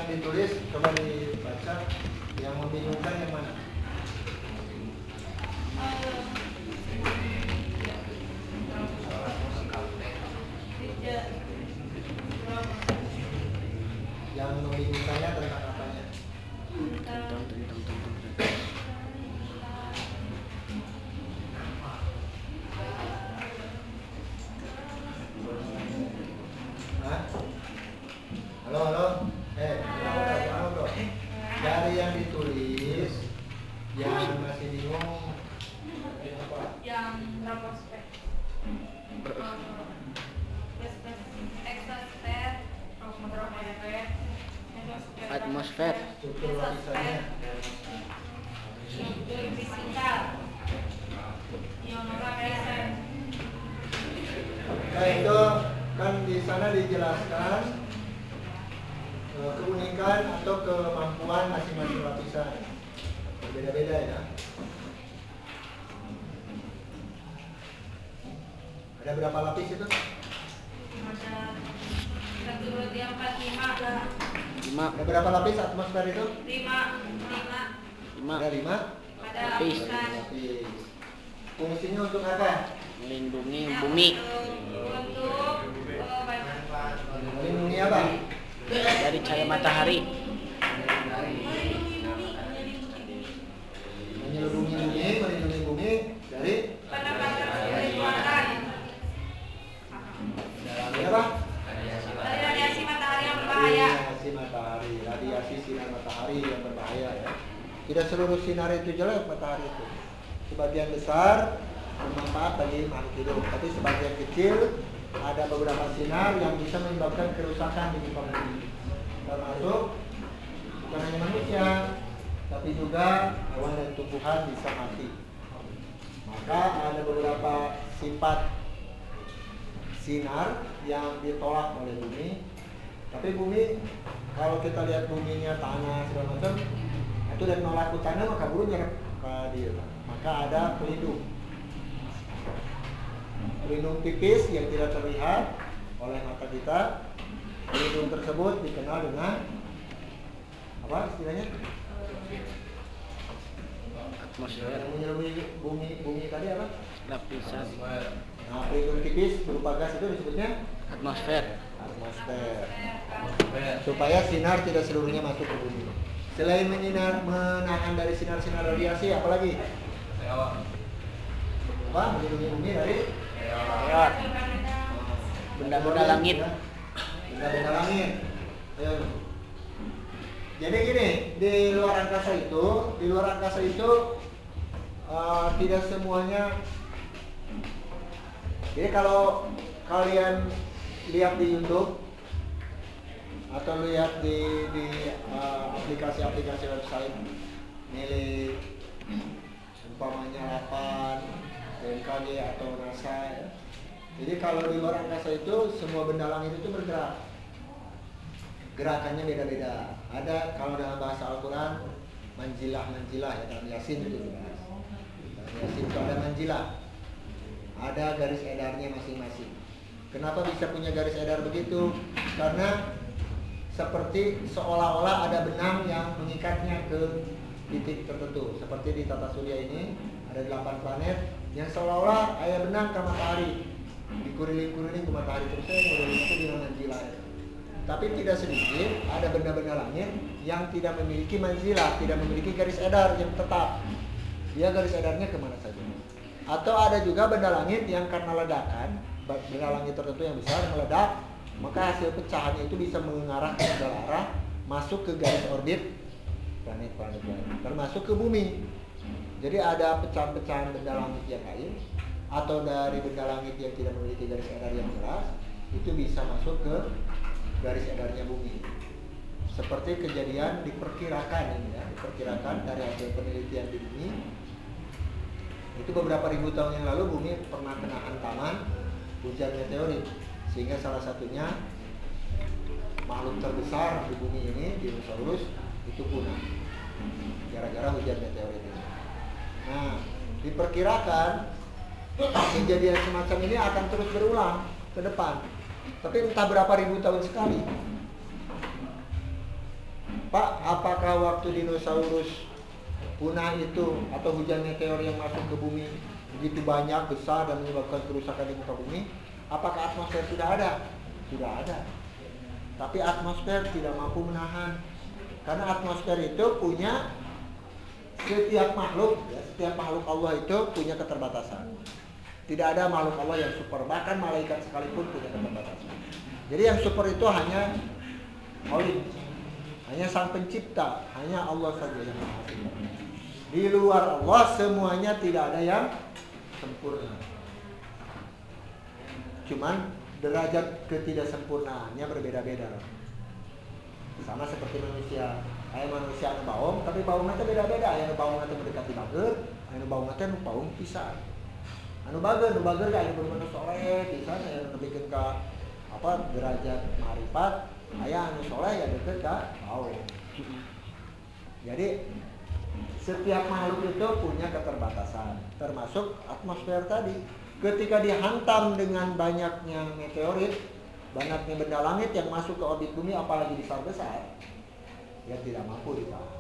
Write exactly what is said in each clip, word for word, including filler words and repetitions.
ditulis coba dibaca. Yang membingungkan yang mana? Yang membingungkannya tentang apanya? Tentang tentang tentang. Hah? Halo, halo. Eh, halo, bro. Dari yang ditulis, yang masih bingung apa? Yang troposfer, eksosfer, Atmosfer. Struktur lapisannya. struktur fisikal, ionosphere. Nah itu kan di sana dijelaskan eh, keunikan atau kemampuan masing-masing lapisan. Berbeda-beda ya. Ada berapa lapis itu? Ada satu dua tiga empat lima Lima. Ada berapa lapis atmosfer itu? lima lima. Lima. Ada lima. Ada Lapis. lapisan. Lapis. Fungsinya untuk apa? Melindungi bumi Untuk eh, baik- Melindungi apa? dari cahaya matahari. Melindungi bumi, melindungi bumi dari pendapatan kehidupan. dari apa? Dari radiasi matahari yang berbahaya. Radiasi matahari, radiasi sinar matahari yang berbahaya ya. Tidak seluruh sinar itu jelek matahari itu. Sebagian besar bermanfaat bagi makhluk hidup, tapi sebagian kecil ada beberapa sinar yang bisa menyebabkan kerusakan di muka bumi. Termasuk bukan hanya manusia, tapi juga hewan dan tumbuhan bisa mati. Maka ada beberapa sifat sinar yang ditolak oleh bumi. Tapi bumi, kalau kita lihat buminya tanah segala macam, itu dan nolak tanah maka buru nyerap ke dia. Maka ada pelindung, pelindung tipis yang tidak terlihat oleh mata kita. Pelindung tersebut dikenal dengan apa istilahnya? Atmosfer. Yang menyelimuti bumi, bumi tadi apa? Lapisan. Nah, pelindung tipis berupa gas itu disebutnya Atmosfer. atmosfer. Supaya sinar tidak seluruhnya masuk ke bumi. Selain menyinar, menahan dari sinar-sinar radiasi, apalagi? Apa? Melindungi bumi dari Meteor. Benda-benda langit. Benda-benda langit. Ayo. Jadi gini, di luar angkasa itu, di luar angkasa itu uh, tidak semuanya. Jadi kalau kalian lihat di YouTube atau lihat di di uh, aplikasi-aplikasi website milik umpamanya Lapan, B M K G atau NASA ya. Jadi kalau di luar angkasa itu semua benda langit itu bergerak. Gerakannya beda-beda. Ada kalau dalam bahasa Al-Quran manjilah-manjilah ya, dalam Yasin itu dibahas. Dalam Yasin itu ada manjilah. Ada garis edarnya masing-masing. Kenapa bisa punya garis edar begitu? Karena seperti seolah-olah ada benang yang mengikatnya ke titik tertentu. Seperti di tata surya ini ada delapan planet yang seolah-olah ada benang ke matahari. Dikuriling-kuriling ke matahari terus saya modelnya itu di manjilah. Tapi tidak sedikit ada benda-benda langit yang tidak memiliki manzilah, tidak memiliki garis edar yang tetap. Dia garis edarnya kemana saja. Atau ada juga benda langit yang karena ledakan, benda langit tertentu yang besar meledak, maka hasil pecahannya itu bisa mengarah ke segala arah, masuk ke garis orbit planet-planet lain, termasuk ke bumi. Jadi ada pecahan-pecahan benda langit yang lain, atau dari benda langit yang tidak memiliki garis edar yang jelas, itu bisa masuk ke garis edarnya bumi. Seperti kejadian diperkirakan ini ya, diperkirakan dari hasil penelitian di bumi. Itu beberapa ribu tahun yang lalu bumi pernah kena hantaman hujan meteorit, sehingga salah satunya makhluk terbesar di bumi ini, dinosaurus, itu punah gara-gara hujan meteorit ini. Nah, diperkirakan kejadian semacam ini akan terus berulang ke depan, tapi entah berapa ribu tahun sekali. Pak, apakah waktu dinosaurus punah itu atau hujan meteor yang masuk ke bumi begitu banyak, besar dan menyebabkan kerusakan di muka bumi, apakah atmosfer sudah ada? Sudah ada. Tapi atmosfer tidak mampu menahan. Karena atmosfer itu punya, setiap makhluk, ya, setiap makhluk Allah itu punya keterbatasan. Tidak ada makhluk Allah yang super, bahkan malaikat sekalipun punya keterbatasan. Jadi yang super itu hanya Khalik, hanya Sang Pencipta, hanya Allah saja yang Maha Sempurna. Di luar Allah semuanya tidak ada yang sempurna. Cuman derajat ketidaksempurnaannya berbeda-beda. Sama seperti manusia. Kayak manusia anu baung, tapi baungnya itu beda-beda. Anu baungnya itu mendekati bager, anu baungnya itu baung pisah. Anu bager, anu bager kayak anu bener soleh, bisa anu bikin ke apa derajat marifat. Aya anu soleh ya deket ke baung. Jadi setiap makhluk itu punya keterbatasan, termasuk atmosfer tadi. Ketika dihantam dengan banyaknya meteorit, banyaknya benda langit yang masuk ke orbit bumi, apalagi besar-besar, ya tidak mampu ditahan.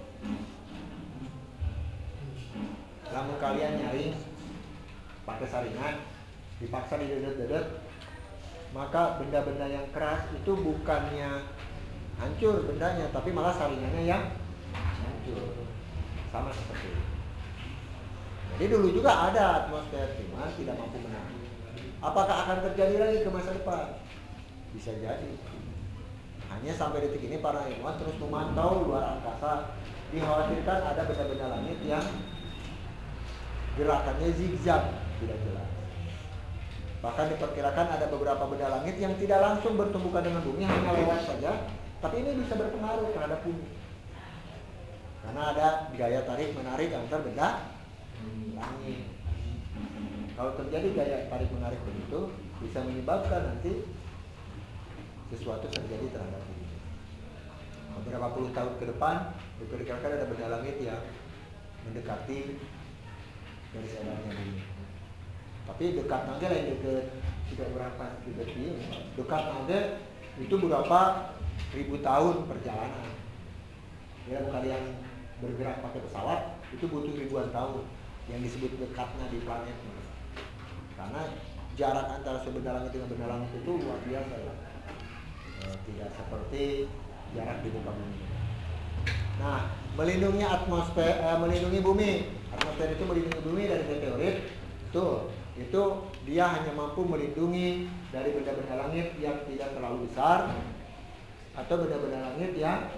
Lamun kalian nyaring pakai saringan, dipaksa didedet-dedet, maka benda-benda yang keras itu bukannya hancur bendanya, tapi malah saringannya yang hancur. Sama seperti itu. Jadi dulu juga ada atmosfer, cuma tidak mampu menahan. Apakah akan terjadi lagi ke masa depan? Bisa jadi. Hanya sampai detik ini para ilmuwan terus memantau luar angkasa. Dikhawatirkan ada benda-benda langit yang gerakannya zigzag, tidak jelas. Bahkan diperkirakan ada beberapa benda langit yang tidak langsung bertumbukan dengan bumi, hanya lewat saja, tapi ini bisa berpengaruh terhadap bumi. Karena ada gaya tarik menarik antar benda langit. Kalau terjadi gaya tarik menarik begitu, bisa menyebabkan nanti sesuatu terjadi terhadap bumi. Beberapa puluh tahun ke depan diperkirakan ada benda langit yang mendekati garis edarnya bumi. Tapi dekat nanti lain dekat, tidak berapa dekat ini. Dekat nanti itu berapa ribu tahun perjalanan. Ya, kalian bergerak pakai pesawat itu butuh ribuan tahun, yang disebut dekatnya di planet. Karena jarak antara benda langit dengan benda langit itu luar biasa ya. E, tidak seperti jarak di muka bumi. Nah, melindungi atmosfer, eh, melindungi bumi. Atmosfer itu melindungi bumi dari meteorit. Tuh, itu dia hanya mampu melindungi dari benda-benda langit yang tidak terlalu besar atau benda-benda langit yang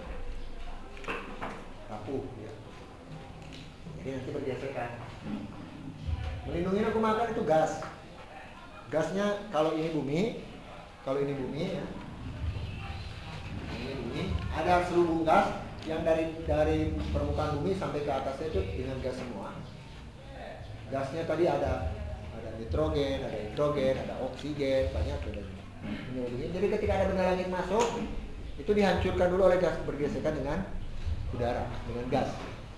rapuh ya. Jadi nanti bergesekan. Melindungi aku makan itu gas. Gasnya kalau ini bumi, kalau ini bumi ya. Ini bumi, ada selubung gas yang dari dari permukaan bumi sampai ke atasnya itu dengan gas semua. Gasnya tadi ada ada nitrogen, ada hidrogen, ada oksigen, banyak ada. Jadi ketika ada benda langit masuk, itu dihancurkan dulu oleh gas, bergesekan dengan udara, dengan gas.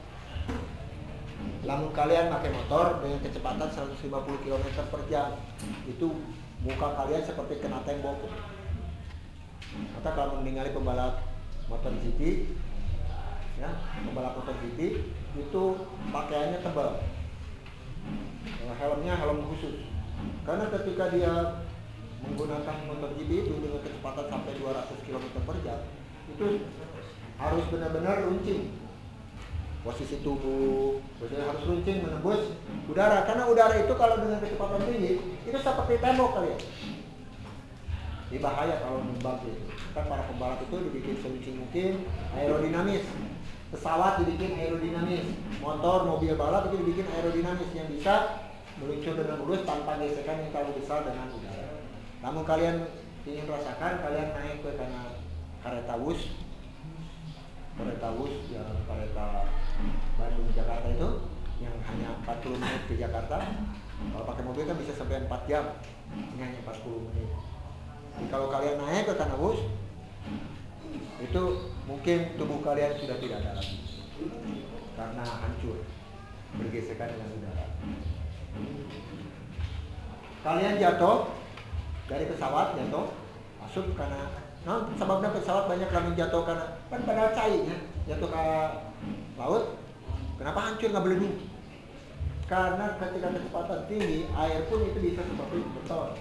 Lamun kalian pakai motor dengan kecepatan seratus lima puluh kilometer per jam, itu muka kalian seperti kena tembok. Maka kalau meninggali pembalap motor G P, ya, pembalap motor G P itu pakaiannya tebal, helmnya helm khusus. Karena ketika dia menggunakan motor G P itu dengan kecepatan sampai dua ratus kilometer per jam, itu harus benar-benar runcing posisi tubuh, posisi harus runcing menembus udara. Karena udara itu kalau dengan kecepatan tinggi itu seperti tembok kali ya. Ini bahaya kalau nembak itu. Kan para pembalap itu dibikin seluncing mungkin, aerodinamis. Pesawat dibikin aerodinamis, motor, mobil balap itu dibikin aerodinamis yang bisa meluncur dengan mulus tanpa gesekan yang terlalu besar dengan udara. Namun kalian ingin rasakan, kalian naik ke karena kereta bus, kereta bus yang kereta Bandung Jakarta itu yang hanya empat puluh menit ke Jakarta. Kalau pakai mobil kan bisa sampai empat jam, ini hanya empat puluh menit. Jadi kalau kalian naik ke kereta bus, itu mungkin tubuh kalian sudah tidak ada lagi karena hancur, bergesekan dengan udara. Kalian jatuh dari pesawat, jatuh masuk karena Nah, sebabnya pesawat banyak lamun jatuh karena kan padahal cair ya, jatuh ke laut. Kenapa hancur nggak beleduk? Karena ketika kecepatan tinggi, air pun itu bisa seperti beton.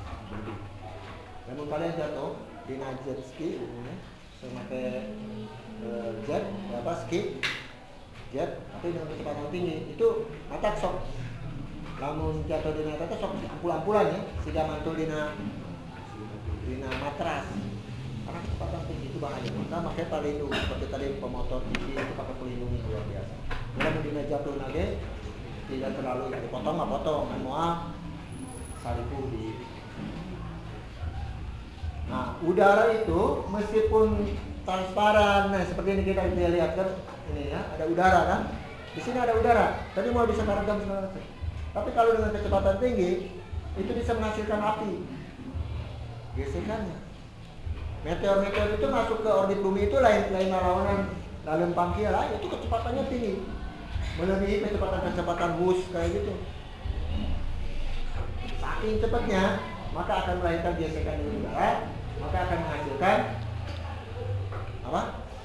Namun kalian jatuh di jet ski, umumnya memakai uh, jet, apa ski, jet, tapi dengan kecepatan tinggi itu matak sok. Lamun jatuh di nata sok ampul-ampulan ya, sehingga mantul di na, di na matras. Karena kecepatan tinggi itu bahaya. Maka pakai pelindung seperti tadi pemotor tinggi itu pakai pelindung yang luar biasa. Kalau di jatuh lagi tidak terlalu ya dipotong nggak potong, kan mau salipu di. Nah, udara itu meskipun transparan, nah seperti ini kita lihat kan, ini ya ada udara kan, di sini ada udara, tadi mau bisa meredam segala macam. Tapi kalau dengan kecepatan tinggi itu bisa menghasilkan api, gesekannya. Meteor-meteor itu masuk ke orbit bumi itu lain lain lawanan dalam pangkil lah, itu kecepatannya tinggi, melebihi kecepatan-kecepatan bus kayak gitu. Saking cepatnya, maka akan melahirkan gesekan di udara, maka akan menghasilkan apa?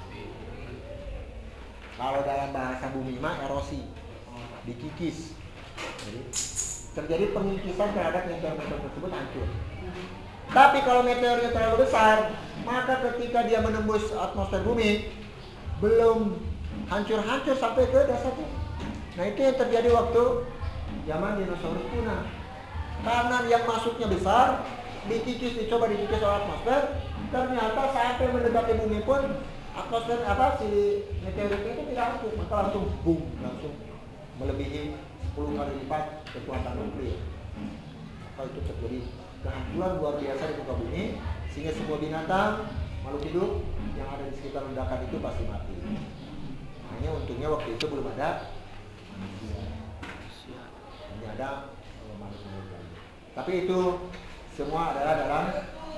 Kalau dalam bahasa bumi mah erosi, dikikis. Jadi terjadi pengikisan terhadap meteor-meteor tersebut hancur. Tapi kalau meteornya terlalu besar, maka ketika dia menembus atmosfer bumi, belum hancur-hancur sampai ke dasarnya. Nah itu yang terjadi waktu zaman dinosaurus punah. Karena yang masuknya besar, dikikis, dicoba dikikis oleh atmosfer, ternyata sampai mendekati bumi pun atmosfer apa si meteorit itu tidak hancur, maka langsung boom, langsung melebihi sepuluh kali lipat kekuatan nuklir. Maka itu terjadi kehancuran luar biasa di muka bumi, sehingga semua binatang, makhluk hidup yang ada di sekitar ledakan itu pasti mati. Hanya untungnya waktu itu belum ada manusia, hanya ada manusia. Tapi itu semua adalah dalam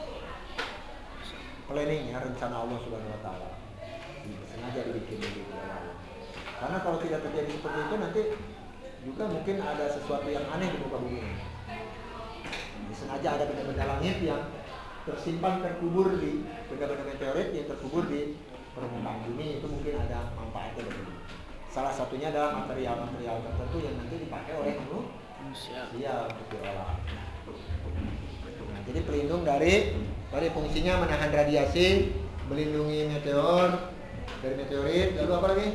planning ya, rencana Allah Subhanahu Wa Taala. Sengaja dibikin begitu. Karena kalau tidak terjadi seperti itu nanti juga mungkin ada sesuatu yang aneh di muka bumi. Sengaja ada benda-benda langit yang tersimpan terkubur di benda-benda meteorit yang terkubur di permukaan bumi, itu mungkin ada manfaatnya bagi bumi. Salah satunya adalah material-material tertentu yang nanti dipakai oleh manusia untuk diolah. Nah, jadi pelindung dari dari fungsinya menahan radiasi, melindungi meteor dari meteorit, lalu apa lagi?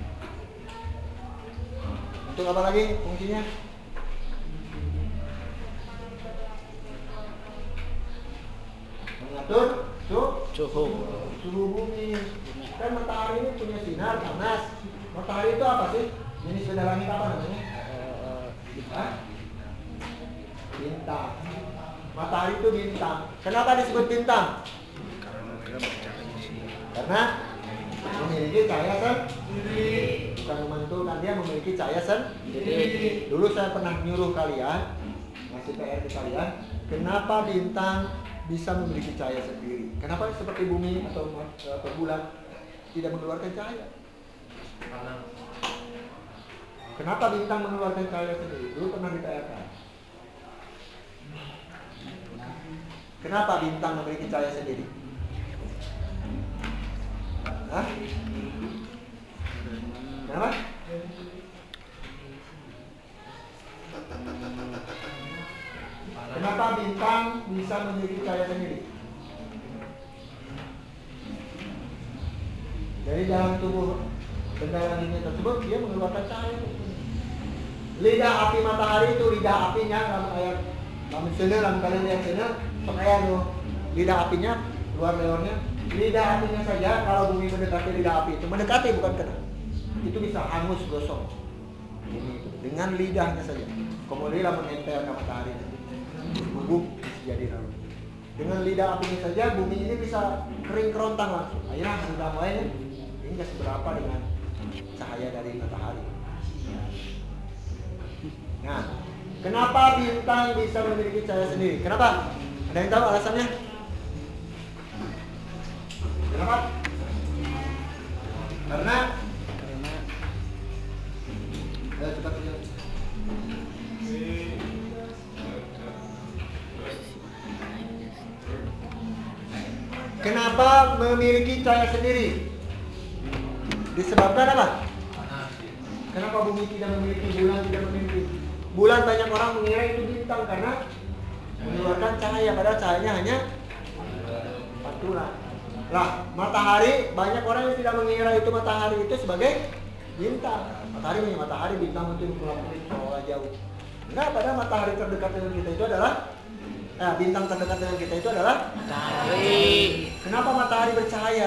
Untuk apa lagi fungsinya? Mengatur Suhu. suhu bumi. Kan matahari ini punya sinar panas. Matahari itu apa sih? Jenis benda langit apa namanya? Hah? Bintang. Matahari itu bintang. Kenapa disebut bintang? Karena memiliki cahaya sendiri. Bukan memantulkan, dia memiliki cahaya sendiri. Dulu saya pernah nyuruh kalian, ngasih P R ke kalian, kenapa bintang bisa memiliki cahaya sendiri? Kenapa seperti bumi atau, atau bulan tidak mengeluarkan cahaya? Kenapa bintang mengeluarkan cahaya sendiri? Dulu pernah ditanyakan. Kenapa bintang memiliki cahaya sendiri? Hah? Kenapa? Kenapa bintang bisa memiliki cahaya sendiri? Dari dalam tubuh benda langitnya tersebut dia mengeluarkan cahaya. Lidah api matahari itu lidah apinya dalam ayat dalam sana dalam kalian lihat sana supaya tuh lidah apinya luar leornya. Lidah apinya saja kalau bumi mendekati lidah api itu mendekati bukan kena. Itu bisa hangus gosong. Ini dengan lidahnya saja. Kemudian lah menempel ke matahari. Bubuk jadi lalu. Dengan lidah apinya saja bumi ini bisa kering kerontang langsung. Akhirnya sudah mulai ini nggak seberapa dengan cahaya dari matahari. Nah, kenapa bintang bisa memiliki cahaya sendiri? Kenapa? Ada yang tahu alasannya? Kenapa? Karena Ayo cepat saja. Kenapa memiliki cahaya sendiri? Disebabkan apa? Kenapa bumi tidak memiliki, bulan tidak memiliki? Bulan banyak orang mengira itu bintang karena mengeluarkan cahaya, padahal cahayanya hanya pantulan. Lah, matahari banyak orang yang tidak mengira itu matahari itu sebagai bintang. Matahari punya matahari, bintang itu mengapung seolah jauh. Enggak, padahal matahari terdekat dengan kita itu adalah Nah, bintang terdekat dengan kita itu adalah Matahari. Kenapa matahari bercahaya?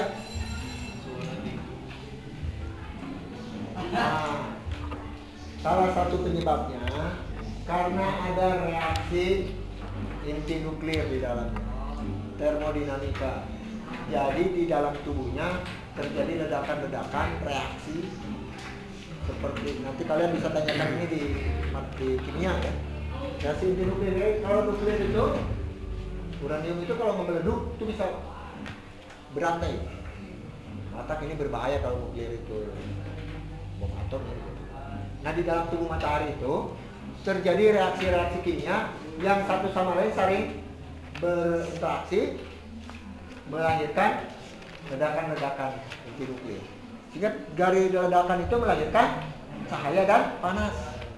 Nah, salah satu penyebabnya karena ada reaksi inti nuklir di dalamnya, termodinamika. Jadi di dalam tubuhnya terjadi ledakan-ledakan reaksi seperti nanti kalian bisa tanyakan ini di di kimia ya. Reaksi inti nuklir, kalau nuklir itu uranium itu kalau memeleduk itu bisa berantai. Mata ini berbahaya kalau nuklir itu bom atom ya. Nah di dalam tubuh matahari itu terjadi reaksi-reaksi kimia yang satu sama lain saling berinteraksi melahirkan ledakan-ledakan inti nuklir. Sehingga dari ledakan itu melahirkan cahaya dan panas.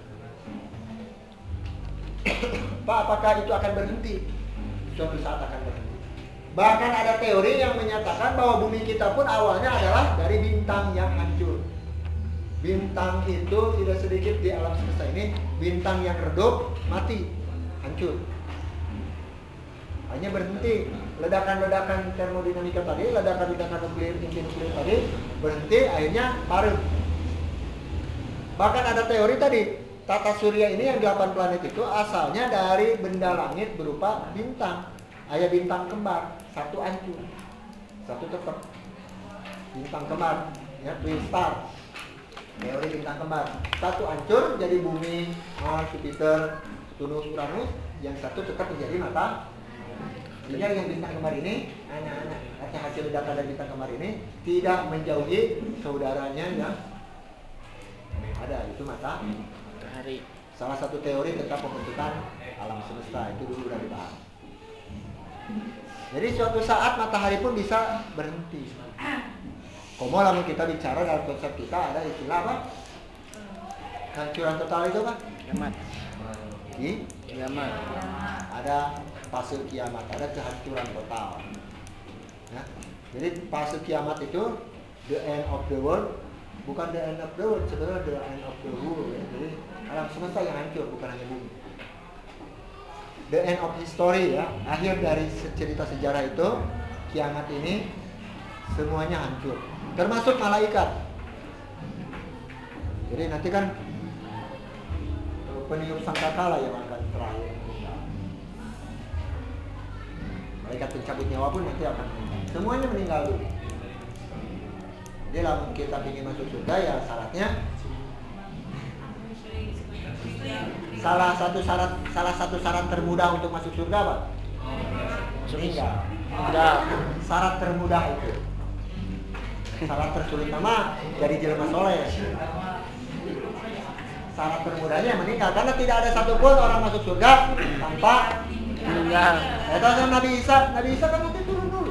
Pak, apakah itu akan berhenti? Suatu saat akan berhenti. Bahkan ada teori yang menyatakan bahwa bumi kita pun awalnya adalah dari bintang yang hancur. Bintang itu tidak sedikit di alam semesta ini, bintang yang redup, mati, hancur. Hanya berhenti. Ledakan-ledakan termodinamika tadi, ledakan-ledakan nuklir, inti nuklir tadi, berhenti, akhirnya parut. Bahkan ada teori tadi, tata surya ini yang delapan planet itu asalnya dari benda langit berupa bintang. Ada bintang kembar, satu hancur, satu tetap. Bintang kembar, ya, twin star. Teori bintang kembar. Satu hancur jadi bumi, Mars, Jupiter, Venus, Uranus, yang satu tetap menjadi mata. Sehingga yang bintang kembar ini, anak-anak, hasil hasil ledakan dari bintang kembar ini tidak menjauhi saudaranya yang ada, itu mata. Matahari. Salah satu teori tentang pembentukan alam semesta itu dulu udah dibahas. Jadi suatu saat matahari pun bisa berhenti. Komo lalu kita bicara dalam konsep kita ada istilah apa? Kehancuran total itu apa? Kiamat. Di? Kiamat. Ada fase kiamat, ada kehancuran total. Ya. Jadi fase kiamat itu the end of the world, bukan the end of the world, sebenarnya the end of the world. Ya. Jadi alam semesta yang hancur, bukan hanya bumi. The end of history ya, akhir dari cerita sejarah itu, kiamat ini semuanya hancur, termasuk malaikat. Jadi nanti kan peniup sangkakala yang akan terakhir. Malaikat pencabut nyawa pun nanti akan meninggal. Semuanya meninggal dulu. Jadi kalau kita ingin masuk surga ya syaratnya salah satu syarat salah satu syarat termudah untuk masuk surga apa? Meninggal. Enggak. Syarat termudah itu. Syarat tersulit nama jadi jelema soleh. Syarat termudahnya meninggal karena tidak ada satupun orang masuk surga tanpa Meninggal. Ya tahu kan Nabi Isa, Nabi Isa kan nanti turun dulu.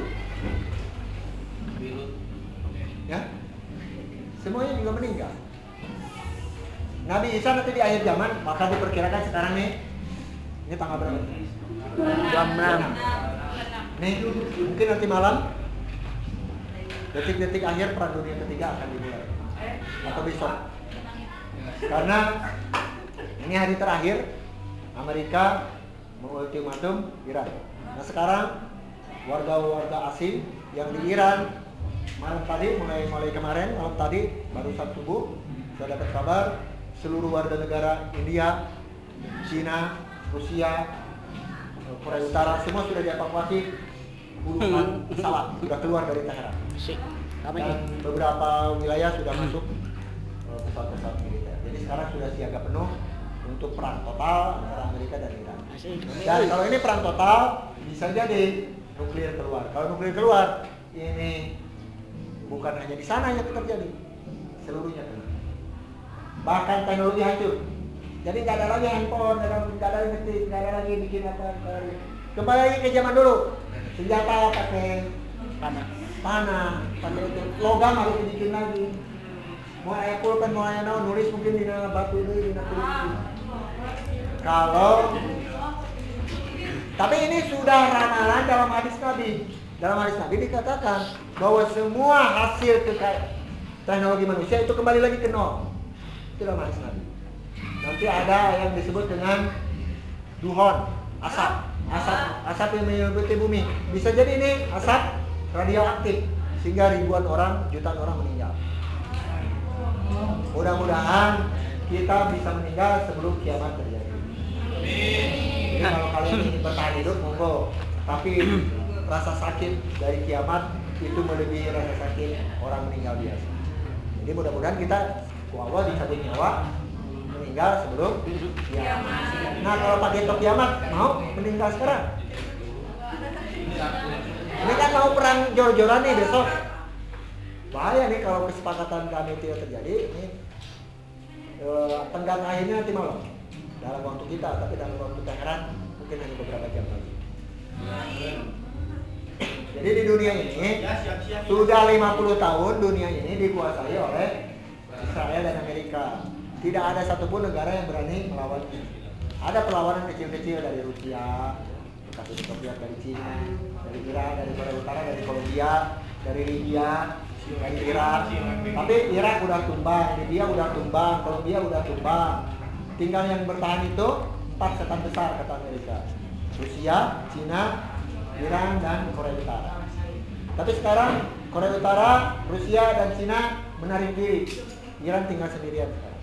Ya, semuanya juga meninggal. Nabi Isa nanti di akhir zaman, maka diperkirakan sekarang nih, ini tanggal berapa? Jam enam. Nih, mungkin nanti malam, detik-detik akhir perang dunia ketiga akan dimulai, atau besok. Karena ini hari terakhir Amerika mengultimatum Iran. Nah sekarang warga-warga asing yang di Iran malam tadi mulai mulai kemarin malam tadi barusan subuh sudah dapat kabar seluruh warga negara India, Cina, Rusia, Korea Utara semua sudah dievakuasi puluhan pesawat sudah keluar dari Teheran. Sik. Kami Dan beberapa wilayah sudah masuk uh, pesawat-pesawat militer. Jadi sekarang sudah siaga penuh untuk perang total antara Amerika dan Iran. Dan kalau ini perang total bisa jadi nuklir keluar. Kalau nuklir keluar ini bukan hanya di sana yang terjadi, seluruhnya kena. Bahkan teknologi hancur. Jadi nggak ada lagi handphone, nggak ada, nggak ada lagi, nggak ada lagi bikin apa. Kembali lagi ke zaman dulu. Senjata pakai Panah. Panah, pakai itu logam harus dibikin lagi. Mau ayah pulpen, mau ayah naon, nulis mungkin di batu itu, di tulis. Kalau tapi ini sudah ramalan dalam hadis Nabi. Dalam hadis Nabi dikatakan bahwa semua hasil kekayaan teknologi manusia itu kembali lagi ke nol. Itu dalam hadis Nabi. Nanti ada yang disebut dengan duhon, asap, asap, asap yang menyelimuti bumi. Bisa jadi ini asap radioaktif sehingga ribuan orang, jutaan orang meninggal. Mudah-mudahan kita bisa meninggal sebelum kiamat terjadi. Jadi kalau kalian ingin bertahan hidup, monggo. Tapi rasa sakit dari kiamat itu melebihi rasa sakit orang meninggal biasa. Jadi mudah-mudahan kita, ku Allah dicabut nyawa, meninggal sebelum kiamat. Nah kalau pakai tok kiamat, mau meninggal sekarang? Ini kan mau perang jor-joran nih besok. Bahaya nih kalau kesepakatan kami tidak terjadi. Ini e, tenggang akhirnya nanti malam. Dalam waktu kita, tapi dalam waktu Tehran mungkin hanya beberapa jam lagi. Jadi di dunia ini sudah lima puluh tahun dunia ini dikuasai oleh Israel dan Amerika. Tidak ada satupun negara yang berani melawan. Ada perlawanan kecil-kecil dari Rusia, bekas Uni Soviet, dari Cina, dari Iran, dari Korea Utara, dari Kolombia, dari Libya, dari Irak. Tapi Irak udah tumbang, Libya udah tumbang, Kolombia udah tumbang. Tinggal yang bertahan itu empat setan besar kata Amerika. Rusia, Cina, Iran, dan Korea Utara. Tapi sekarang Korea Utara, Rusia, dan Cina menarik diri. Iran tinggal sendirian sekarang.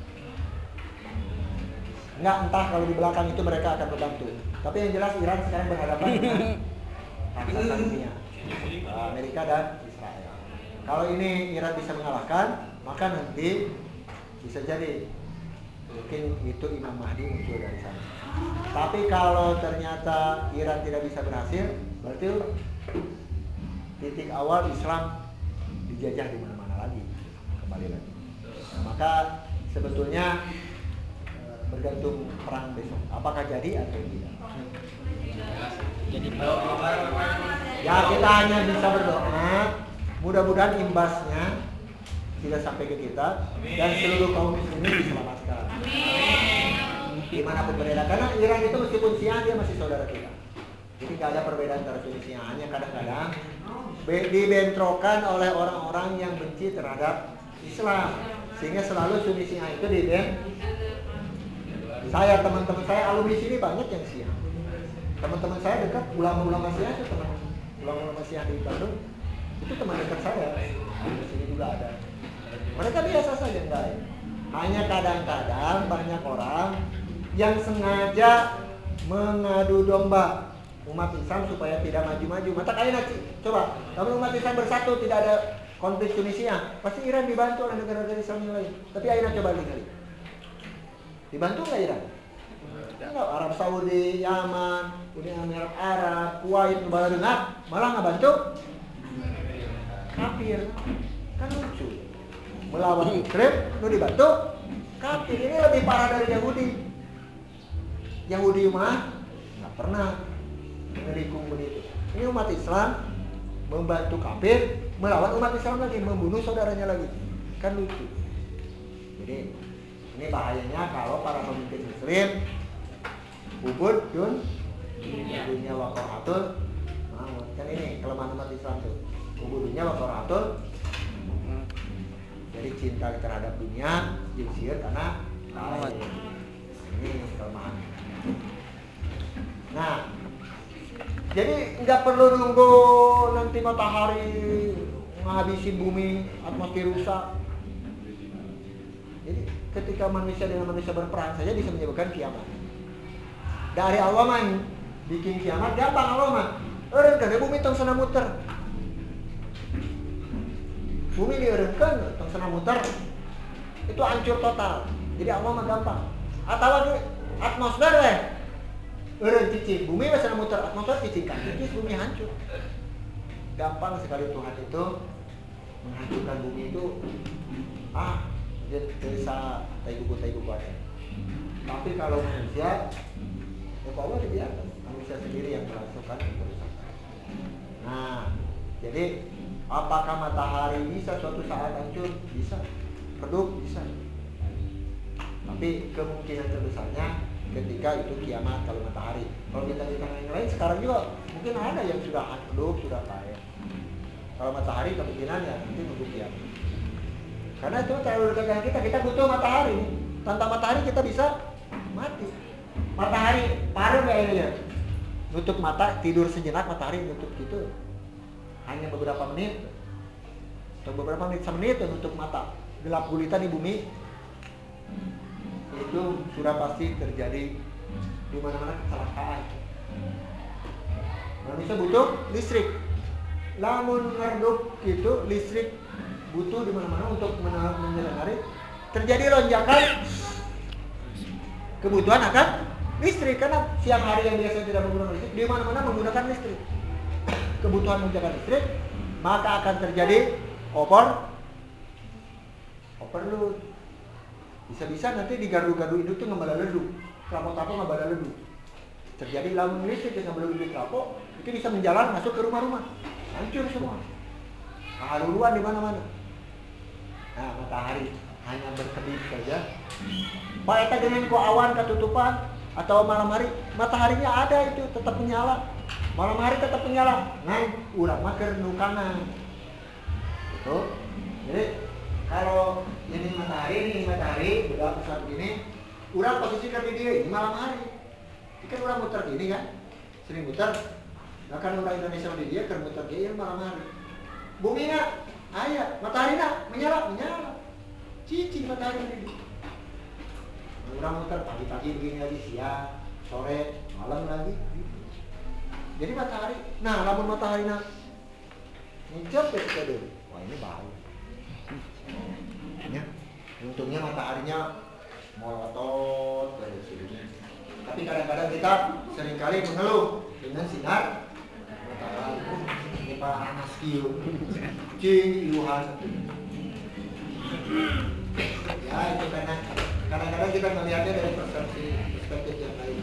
Enggak, entah kalau di belakang itu mereka akan membantu. Tapi yang jelas Iran sekarang berhadapan dengan raksasa dunia, Amerika dan Israel. Kalau ini Iran bisa mengalahkan, maka nanti bisa jadi mungkin itu Imam Mahdi muncul dari sana. Tapi kalau ternyata Iran tidak bisa berhasil, berarti titik awal Islam dijajah di mana-mana lagi, kembali lagi. Nah, maka sebetulnya bergantung perang besok, apakah jadi atau tidak. Jadi Ya kita hanya bisa berdoa, mudah-mudahan imbasnya tidak sampai ke kita dan seluruh kaum muslimin diselamatkan. Dimanapun berada, karena Iran itu meskipun Syiah dia masih saudara kita. Jadi nggak ada perbedaan antara Sunni Syiah, hanya kadang-kadang dibentrokan oleh orang-orang yang benci terhadap Islam, sehingga selalu Sunni Syiah itu diben. Saya teman-teman saya alumni sini banyak yang Syiah. Teman-teman saya dekat ulama-ulama Syiah itu teman ulama-ulama Syiah di Bandung itu teman dekat saya. Di sini juga ada. Mereka biasa saja enggak. Hanya kadang-kadang banyak orang yang sengaja mengadu domba umat Islam supaya tidak maju-maju. Mata kalian nanti coba, kalau umat Islam bersatu tidak ada konflik Tunisia, pasti Iran dibantu oleh negara-negara Islam yang lain. Tapi Iran coba lihat, dibantu nggak Iran? Enggak, Arab Saudi, Yaman, Uni Emirat Arab, Kuwait, malah dengar, malah nggak bantu. Kafir, kan lucu. Melawan Ukraina, lu dibantu. Kafir ini lebih parah dari Yahudi. Yahudi mah nggak pernah menikung begitu. Ini umat Islam membantu kafir, melawan umat Islam lagi, membunuh saudaranya lagi. Kan lucu. Jadi ini bahayanya kalau para pemimpin Muslim ubud dun dunia wakoratul. Nah, kan ini kelemahan umat Islam tuh. Ubud dunia wakoratul. Jadi cinta terhadap dunia jinsir karena lain. Ini kelemahan. Nah, jadi nggak perlu nunggu nanti matahari menghabisi bumi, atmosfer rusak. Jadi ketika manusia dengan manusia berperang saja bisa menyebabkan kiamat. Dari Allah mah bikin kiamat gampang Allah mah. Eureun bumi tong sana muter. Bumi dieureunkeun tong sana muter. Itu hancur total. Jadi Allah mah gampang. Atawa atmosfer we. Eureun cicing, bumi we sana muter, atmosfer cicing kan. Jadi bumi hancur. Gampang sekali Tuhan itu menghancurkan bumi itu. Ah, dia bisa tai buku tai buku aja. Tapi kalau manusia, ya Allah dibiarkan manusia sendiri yang melakukan kerusakan. Nah, jadi Apakah matahari bisa suatu saat hancur? Bisa. Redup? Bisa. Tapi kemungkinan terbesarnya ketika itu kiamat kalau matahari. Kalau kita lihat yang lain sekarang juga mungkin ada yang sudah redup, sudah kaya. Kalau matahari kemungkinan ya nanti nunggu kiamat. Karena itu terlalu dekat dengan kita, kita butuh matahari. Tanpa matahari kita bisa mati. Matahari paruh kayak ini ya. Nutup mata, tidur sejenak, matahari nutup gitu. Hanya beberapa menit atau beberapa menit, semenit nutup mata. Gelap gulita di bumi. Itu sudah pasti terjadi di mana-mana kecelakaan. Manusia butuh listrik. Lamun redup itu listrik butuh di mana-mana untuk menjelang hari. Terjadi lonjakan kebutuhan akan listrik karena siang hari yang biasanya tidak menggunakan listrik di mana-mana menggunakan listrik. Kebutuhan lonjakan listrik, maka akan terjadi over overload. Bisa-bisa nanti di gardu-gardu itu tuh ngebala ledu, trafo-trafo ngebala ledu. Terjadi lamun listrik yang ngebala ledu trafo, itu bisa menjalar masuk ke rumah-rumah, hancur semua. Keharuan di mana-mana. Nah, matahari hanya berkedip saja. Pak eta dengan ku awan ketutupan atau malam hari, mataharinya ada itu tetap menyala. Malam hari tetap menyala. Nah, urang mah keur nu kanan. Gitu. Jadi kalau ini matahari, ini matahari, udah besar begini, urang posisikan di dia, ini malam hari. Ini kan urang muter gini kan, sering muter. Nah kan orang Indonesia di dia, kan muter dia malam hari. Bumi nak, ayah, matahari nak, menyala, menyala. Cici matahari ini. Urang muter pagi-pagi begini lagi, siang, sore, malam lagi. Jadi matahari, nah lamun matahari nak, ngencep ya kita dulu. Wah ini bahaya. Ya, untungnya mataharinya melotot dari sini. Tapi kadang-kadang kita seringkali mengeluh dengan sinar matahari. Ini panas kieu. Cing iluhan. Ya itu karena kadang-kadang kita melihatnya dari persepsi perspektif yang lain.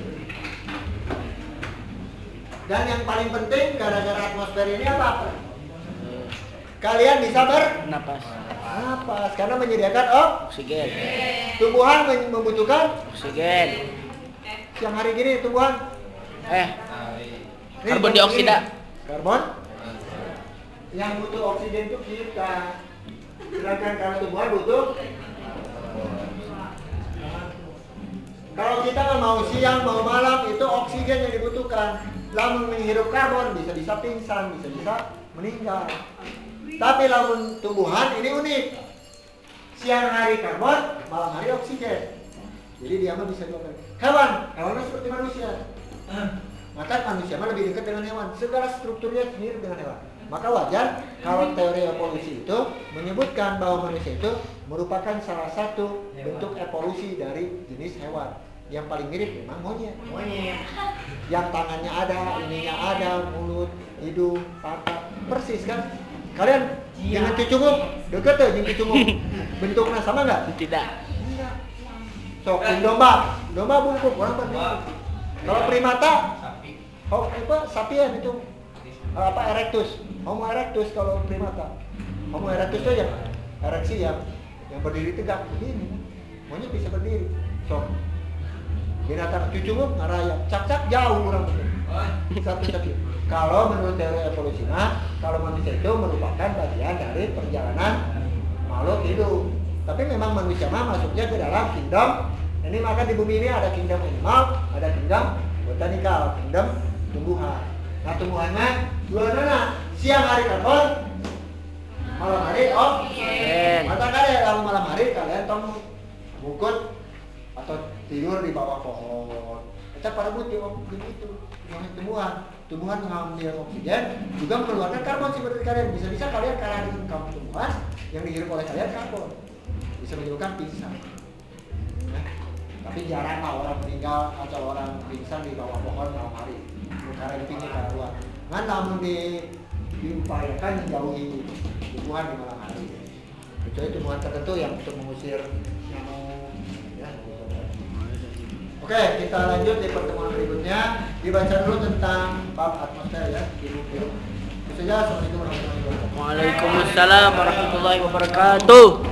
Dan yang paling penting gara-gara atmosfer ini apa? Kalian bisa bernapas. Napas karena menyediakan oh, oksigen. Tumbuhan membutuhkan oksigen. Siang hari gini tumbuhan eh karbon dioksida. Karbon yang butuh oksigen itu kita. Sedangkan kalau tumbuhan butuh. Kalau kita mau siang mau malam itu oksigen yang dibutuhkan. Lamun menghirup karbon bisa-bisa pingsan, bisa-bisa meninggal. Tapi lamun tumbuhan ini unik. Siang hari karbon, malam hari oksigen. Jadi dia mah bisa dua kali. Hewan, hewannya seperti manusia. Maka manusia mah lebih dekat dengan hewan. Segala strukturnya mirip dengan hewan. Maka wajar kalau teori evolusi itu menyebutkan bahwa manusia itu merupakan salah satu bentuk evolusi dari jenis hewan. Yang paling mirip memang monyet. Monyet. Yang tangannya ada, ininya ada, mulut, hidung, mata, persis kan? Kalian jangan cucunguk, deket tuh jangan cucunguk. Bentuknya sama nggak? Tidak. Enggak. Sok domba, domba bungkuk orang bungkuk. Kalau primata, oh apa sapien itu apa erectus, Homo erectus kalau primata. Homo erectus itu yang ereksi yang yang berdiri tegak begini. Monyet bisa berdiri. Sok binatang cucunguk ngarayap, cak-cak jauh orang betul. Satu satu. Kalau menurut teori evolusi, nah, kalau manusia itu merupakan bagian dari perjalanan makhluk hidup. Tapi memang manusia mah masuknya ke dalam kingdom. Ini maka di bumi ini ada kingdom animal, ada kingdom botanikal, kingdom tumbuhan. Nah tumbuhannya dua nana, siang hari karbon, malam hari oksigen. Maka kalian kalau malam hari kalian tong bungkut atau tidur di bawah pohon. Kita para butuh begitu. Yang tumbuhan, tumbuhan mengambil oksigen juga mengeluarkan karbon seperti kalian. Bisa-bisa kalian kalah dengan kaum tumbuhan yang dihirup oleh kalian karbon. Bisa menyebabkan pingsan. Nah, tapi jarang lah orang meninggal atau orang pingsan di bawah pohon malam hari. Karena di pinggir keluar. Nah, namun di, diupayakan menjauhi tumbuhan di malam hari. Kecuali tumbuhan tertentu yang untuk mengusir nyamuk. Ya. Oke, kita lanjut di pertemuan berikutnya. Dibaca dulu tentang bab atmosfer ya di buku. Itu saja. Assalamualaikum warahmatullahi wabarakatuh. Waalaikumsalam warahmatullahi wabarakatuh.